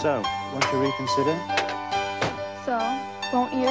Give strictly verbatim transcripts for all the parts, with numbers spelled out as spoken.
So, won't you reconsider? So, won't you?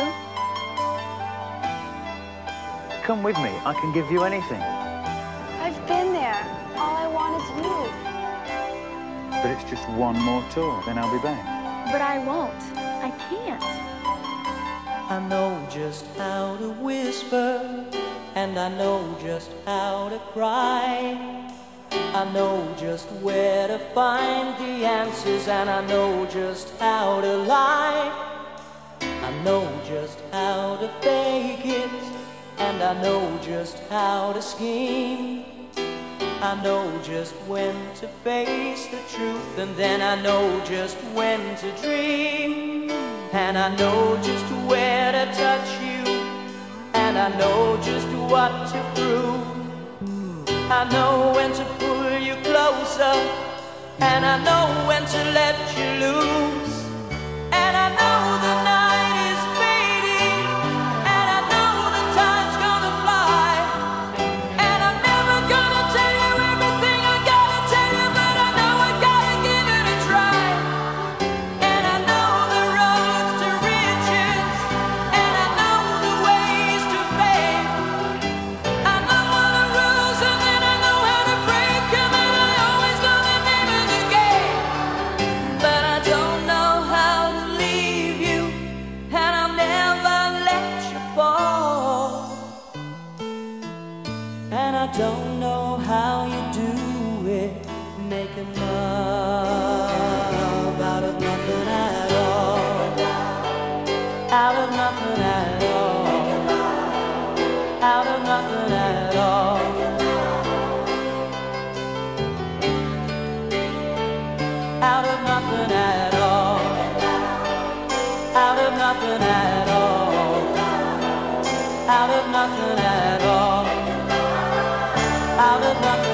Come with me. I can give you anything. I've been there. All I want is you. But it's just one more tour, then I'll be back. But I won't. I can't. I know just how to whisper, and I know just how to cry. I know just where to find the answers, and I know just how to lie. I know just how to fake it, and I know just how to scheme. I know just when to face the truth, and then I know just when to dream. And I know just where to touch you, and I know just what to prove. I know when to pull you closer, and I know when to let you loose. And I know the night is fading, and I know the time's gonna fly. And I'm never gonna tell you everything I gotta tell you, but I know I gotta give it a try. And I know the roads to riches, and I know the ways to fame. I know all the rules, and then I know how to break them, and I always know the name of the game. But I don't know how to leave you, and I'll never let you fall. And I don't know how you do it, making love out of nothing at all. Out of nothing at all. Out of nothing at all. Out of nothing at all. Out of nothing at all. Out of nothing at all. Out of nothing.